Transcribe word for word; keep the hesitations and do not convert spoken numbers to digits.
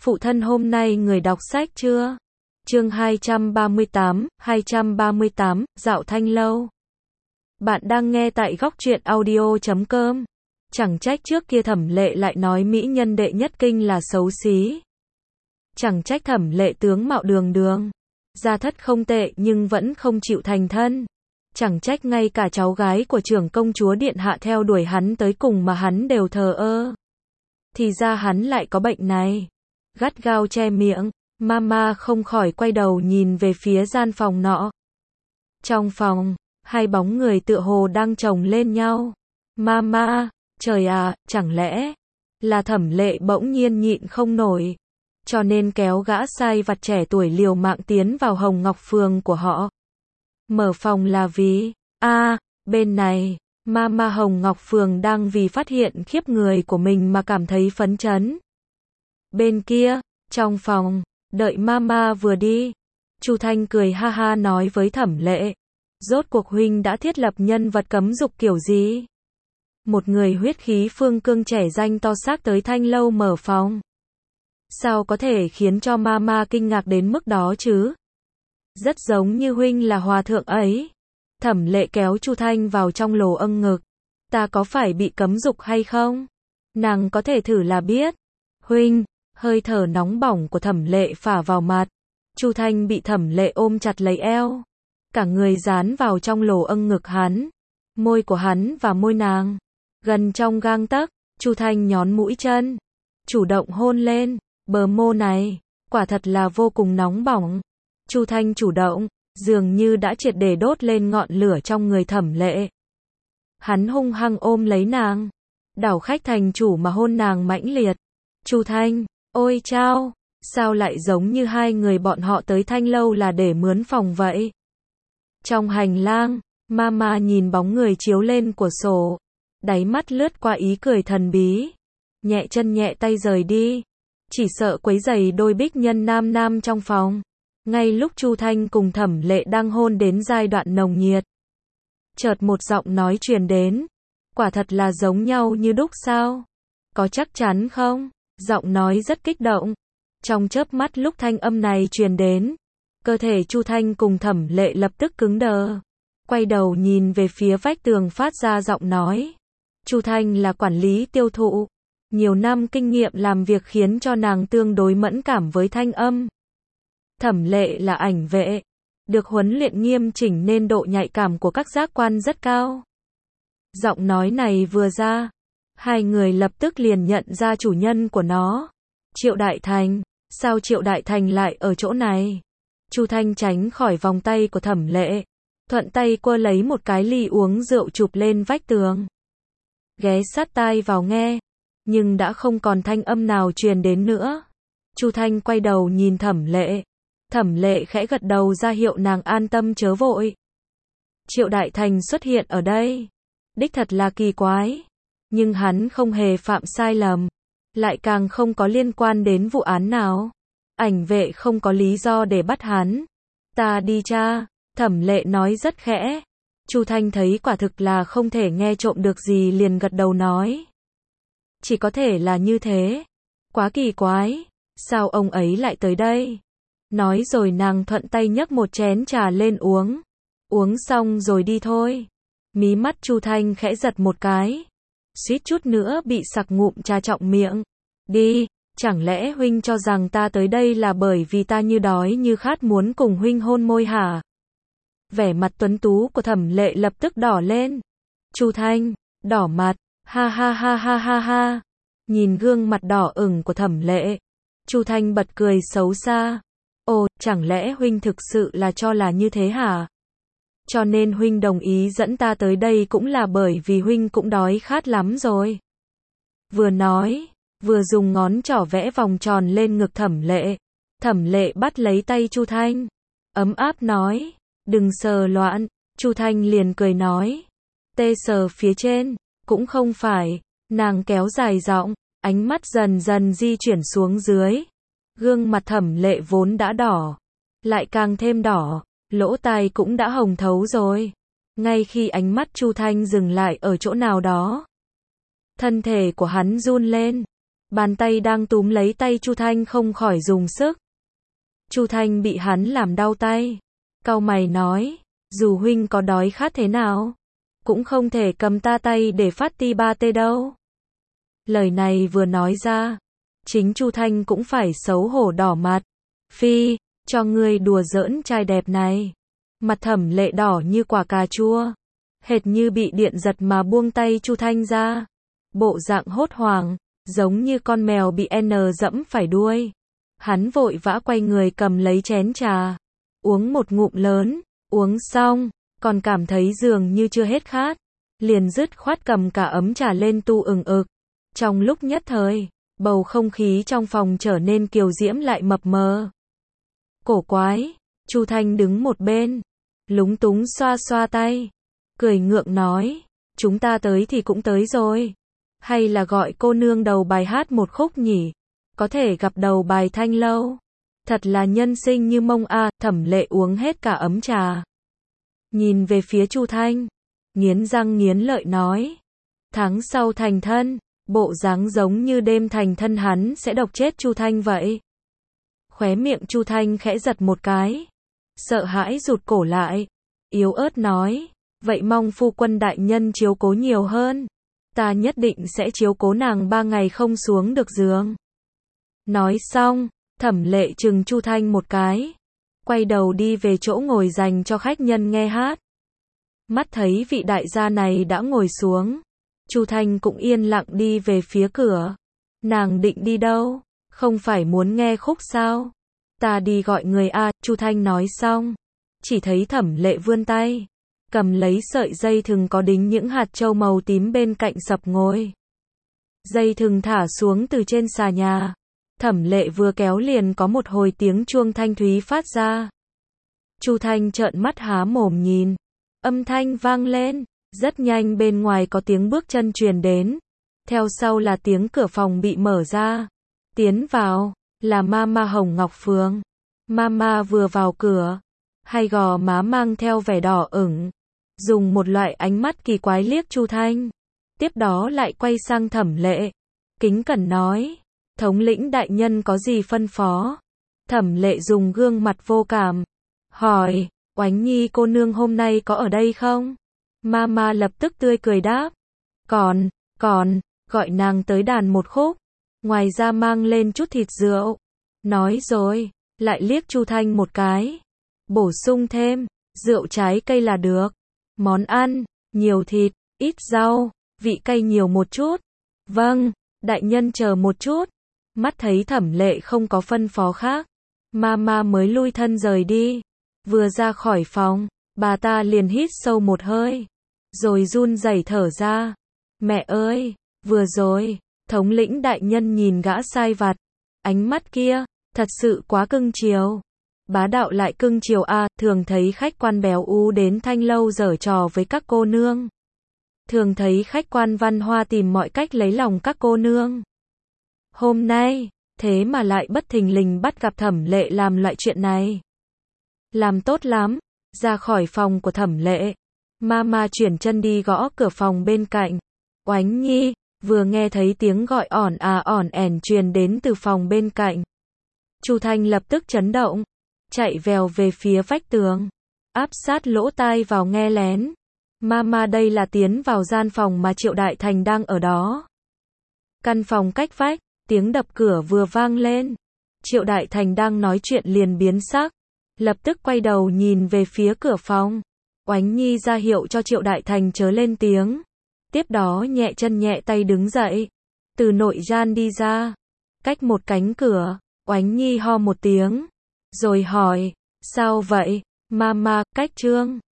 Phụ thân hôm nay người đọc sách chưa? Chương hai trăm ba mươi tám, hai trăm ba mươi tám, dạo thanh lâu. Bạn đang nghe tại góc truyện audio chấm com. Chẳng trách trước kia Thẩm Lệ lại nói mỹ nhân đệ nhất kinh là xấu xí. Chẳng trách Thẩm Lệ tướng mạo đường đường, gia thất không tệ nhưng vẫn không chịu thành thân. Chẳng trách ngay cả cháu gái của trưởng công chúa điện hạ theo đuổi hắn tới cùng mà hắn đều thờ ơ. Thì ra hắn lại có bệnh này. Gắt gao che miệng, Mama không khỏi quay đầu nhìn về phía gian phòng nọ. Trong phòng, hai bóng người tựa hồ đang chồng lên nhau. Mama, trời à, chẳng lẽ là Thẩm Lệ bỗng nhiên nhịn không nổi, cho nên kéo gã sai vặt trẻ tuổi liều mạng tiến vào Hồng Ngọc Phường của họ. Mở phòng là vì, a à, bên này, Mama Hồng Ngọc Phường đang vì phát hiện khiếp người của mình mà cảm thấy phấn chấn. Bên kia, trong phòng, đợi Mama vừa đi, Chu Thanh cười ha ha nói với Thẩm Lệ, rốt cuộc huynh đã thiết lập nhân vật cấm dục kiểu gì? Một người huyết khí phương cương trẻ danh to xác tới thanh lâu mở phòng. Sao có thể khiến cho Mama kinh ngạc đến mức đó chứ? Rất giống như huynh là hòa thượng ấy. Thẩm Lệ kéo Chu Thanh vào trong lồ âng ngực. Ta có phải bị cấm dục hay không? Nàng có thể thử là biết. Huynh, hơi thở nóng bỏng của Thẩm Lệ phả vào mặt. Chu Thanh bị Thẩm Lệ ôm chặt lấy eo. Cả người dán vào trong lồ âng ngực hắn. Môi của hắn và môi nàng gần trong gang tấc. Chu Thanh nhón mũi chân, chủ động hôn lên. Bờ môi này, quả thật là vô cùng nóng bỏng. Chu Thanh chủ động, dường như đã triệt để đốt lên ngọn lửa trong người Thẩm Lệ. Hắn hung hăng ôm lấy nàng, đảo khách thành chủ mà hôn nàng mãnh liệt. Chu Thanh, ôi chao, sao lại giống như hai người bọn họ tới thanh lâu là để mướn phòng vậy? Trong hành lang, Mama nhìn bóng người chiếu lên của sổ, đáy mắt lướt qua ý cười thần bí, nhẹ chân nhẹ tay rời đi, chỉ sợ quấy rầy đôi bích nhân nam nam trong phòng. Ngay lúc Chu Thanh cùng Thẩm Lệ đang hôn đến giai đoạn nồng nhiệt, chợt một giọng nói truyền đến, quả thật là giống nhau như đúc sao? Có chắc chắn không? Giọng nói rất kích động. Trong chớp mắt lúc thanh âm này truyền đến, cơ thể Chu Thanh cùng Thẩm Lệ lập tức cứng đờ, quay đầu nhìn về phía vách tường phát ra giọng nói. Chu Thanh là quản lý tiêu thụ, nhiều năm kinh nghiệm làm việc khiến cho nàng tương đối mẫn cảm với thanh âm. Thẩm Lệ là ảnh vệ, được huấn luyện nghiêm chỉnh nên độ nhạy cảm của các giác quan rất cao. Giọng nói này vừa ra, hai người lập tức liền nhận ra chủ nhân của nó. Triệu Đại Thành, sao Triệu Đại Thành lại ở chỗ này? Chu Thanh tránh khỏi vòng tay của Thẩm Lệ, thuận tay quơ lấy một cái ly uống rượu chụp lên vách tường. Ghé sát tai vào nghe, nhưng đã không còn thanh âm nào truyền đến nữa. Chu Thanh quay đầu nhìn Thẩm Lệ. Thẩm Lệ khẽ gật đầu ra hiệu nàng an tâm chớ vội. Triệu Đại Thành xuất hiện ở đây, đích thật là kỳ quái, nhưng hắn không hề phạm sai lầm, lại càng không có liên quan đến vụ án nào. Ảnh vệ không có lý do để bắt hắn. Ta đi cha, Thẩm Lệ nói rất khẽ. Chu Thanh thấy quả thực là không thể nghe trộm được gì liền gật đầu nói. Chỉ có thể là như thế. Quá kỳ quái, sao ông ấy lại tới đây? Nói rồi nàng thuận tay nhấc một chén trà lên uống. Uống xong rồi đi thôi. Mí mắt Chu Thanh khẽ giật một cái, suýt chút nữa bị sặc ngụm trà trọng miệng. Đi, chẳng lẽ huynh cho rằng ta tới đây là bởi vì ta như đói như khát muốn cùng huynh hôn môi hả? Vẻ mặt tuấn tú của Thẩm Lệ lập tức đỏ lên. Chu Thanh, đỏ mặt, ha ha ha ha ha ha. Nhìn gương mặt đỏ ửng của Thẩm Lệ, Chu Thanh bật cười xấu xa. Ồ, chẳng lẽ huynh thực sự là cho là như thế hả? Cho nên huynh đồng ý dẫn ta tới đây cũng là bởi vì huynh cũng đói khát lắm rồi. Vừa nói, vừa dùng ngón trỏ vẽ vòng tròn lên ngực Thẩm Lệ. Thẩm Lệ bắt lấy tay Chu Thanh, ấm áp nói, đừng sờ loạn. Chu Thanh liền cười nói, tê sờ phía trên, cũng không phải. Nàng kéo dài giọng, ánh mắt dần dần di chuyển xuống dưới. Gương mặt Thẩm Lệ vốn đã đỏ, lại càng thêm đỏ, lỗ tai cũng đã hồng thấu rồi. Ngay khi ánh mắt Chu Thanh dừng lại ở chỗ nào đó, thân thể của hắn run lên, Bàn tay đang túm lấy tay Chu Thanh không khỏi dùng sức. Chu Thanh bị hắn làm đau tay. Cau mày nói, dù huynh có đói khát thế nào, cũng không thể cầm ta tay để phát ti ba tê đâu. Lời này vừa nói ra, chính Chu Thanh cũng phải xấu hổ đỏ mặt. Phi, cho ngươi đùa giỡn trai đẹp này. Mặt Thẩm Lệ đỏ như quả cà chua, hệt như bị điện giật mà buông tay Chu Thanh ra. Bộ dạng hốt hoảng, giống như con mèo bị N dẫm phải đuôi. Hắn vội vã quay người cầm lấy chén trà, uống một ngụm lớn, uống xong, còn cảm thấy dường như chưa hết khát, liền dứt khoát cầm cả ấm trà lên tu ừng ực. Trong lúc nhất thời, bầu không khí trong phòng trở nên kiều diễm lại mập mờ. Cổ quái, Chu Thanh đứng một bên, lúng túng xoa xoa tay, cười ngượng nói, chúng ta tới thì cũng tới rồi. Hay là gọi cô nương đầu bài hát một khúc nhỉ? Có thể gặp đầu bài Thanh Lâu. Thật là nhân sinh như mông a. Thẩm Lệ uống hết cả ấm trà, nhìn về phía Chu Thanh, nghiến răng nghiến lợi nói, tháng sau thành thân, bộ dáng giống như đêm thành thân hắn sẽ độc chết Chu Thanh vậy. Khóe miệng Chu Thanh khẽ giật một cái, sợ hãi rụt cổ lại, yếu ớt nói, vậy mong phu quân đại nhân chiếu cố nhiều hơn, ta nhất định sẽ chiếu cố nàng ba ngày không xuống được giường. Nói xong, Thẩm Lệ trừng Chu Thanh một cái, quay đầu đi về chỗ ngồi dành cho khách nhân nghe hát. Mắt thấy vị đại gia này đã ngồi xuống, Chu Thanh cũng yên lặng đi về phía cửa. Nàng định đi đâu? Không phải muốn nghe khúc sao? Ta đi gọi người a. Chu Thanh nói xong, chỉ thấy Thẩm Lệ vươn tay, cầm lấy sợi dây thừng có đính những hạt châu màu tím bên cạnh sập ngôi. Dây thừng thả xuống từ trên xà nhà. Thẩm Lệ vừa kéo liền có một hồi tiếng chuông thanh thúy phát ra. Chu Thanh trợn mắt há mồm nhìn. Âm thanh vang lên, rất nhanh bên ngoài có tiếng bước chân truyền đến. Theo sau là tiếng cửa phòng bị mở ra. Tiến vào, là Mama Hồng Ngọc Phượng. Mama vừa vào cửa, hai gò má mang theo vẻ đỏ ửng, dùng một loại ánh mắt kỳ quái liếc Chu Thanh. Tiếp đó lại quay sang Thẩm Lệ, kính cẩn nói, thống lĩnh đại nhân có gì phân phó? Thẩm Lệ dùng gương mặt vô cảm, hỏi, Oánh Nhi cô nương hôm nay có ở đây không? Mama lập tức tươi cười đáp, còn, còn, gọi nàng tới đàn một khúc, ngoài ra mang lên chút thịt rượu. Nói rồi, lại liếc Chu Thanh một cái, bổ sung thêm, rượu trái cây là được. Món ăn, nhiều thịt, ít rau, vị cay nhiều một chút. Vâng, đại nhân chờ một chút. Mắt thấy Thẩm Lệ không có phân phó khác, Mama mới lui thân rời đi. Vừa ra khỏi phòng, bà ta liền hít sâu một hơi, rồi run rẩy thở ra. Mẹ ơi, vừa rồi, thống lĩnh đại nhân nhìn gã sai vặt, ánh mắt kia, thật sự quá cưng chiều. Bá đạo lại cưng chiều a. Thường thấy khách quan béo ú đến Thanh Lâu giở trò với các cô nương. Thường thấy khách quan văn hoa tìm mọi cách lấy lòng các cô nương. Hôm nay, thế mà lại bất thình lình bắt gặp Thẩm Lệ làm loại chuyện này. Làm tốt lắm. Ra khỏi phòng của Thẩm Lệ, Mama chuyển chân đi gõ cửa phòng bên cạnh. Oánh Nhi, vừa nghe thấy tiếng gọi ỏn à ỏn ẻn truyền đến từ phòng bên cạnh. Chu Thanh lập tức chấn động, chạy vèo về phía vách tường, áp sát lỗ tai vào nghe lén. Mama đây là tiến vào gian phòng mà Triệu Đại Thành đang ở đó. Căn phòng cách vách, tiếng đập cửa vừa vang lên. Triệu Đại Thành đang nói chuyện liền biến sắc, lập tức quay đầu nhìn về phía cửa phòng. Oánh Nhi ra hiệu cho Triệu Đại Thành chớ lên tiếng. Tiếp đó nhẹ chân nhẹ tay đứng dậy, từ nội gian đi ra. Cách một cánh cửa, Oánh Nhi ho một tiếng, rồi hỏi, sao vậy? Mama, cách trương.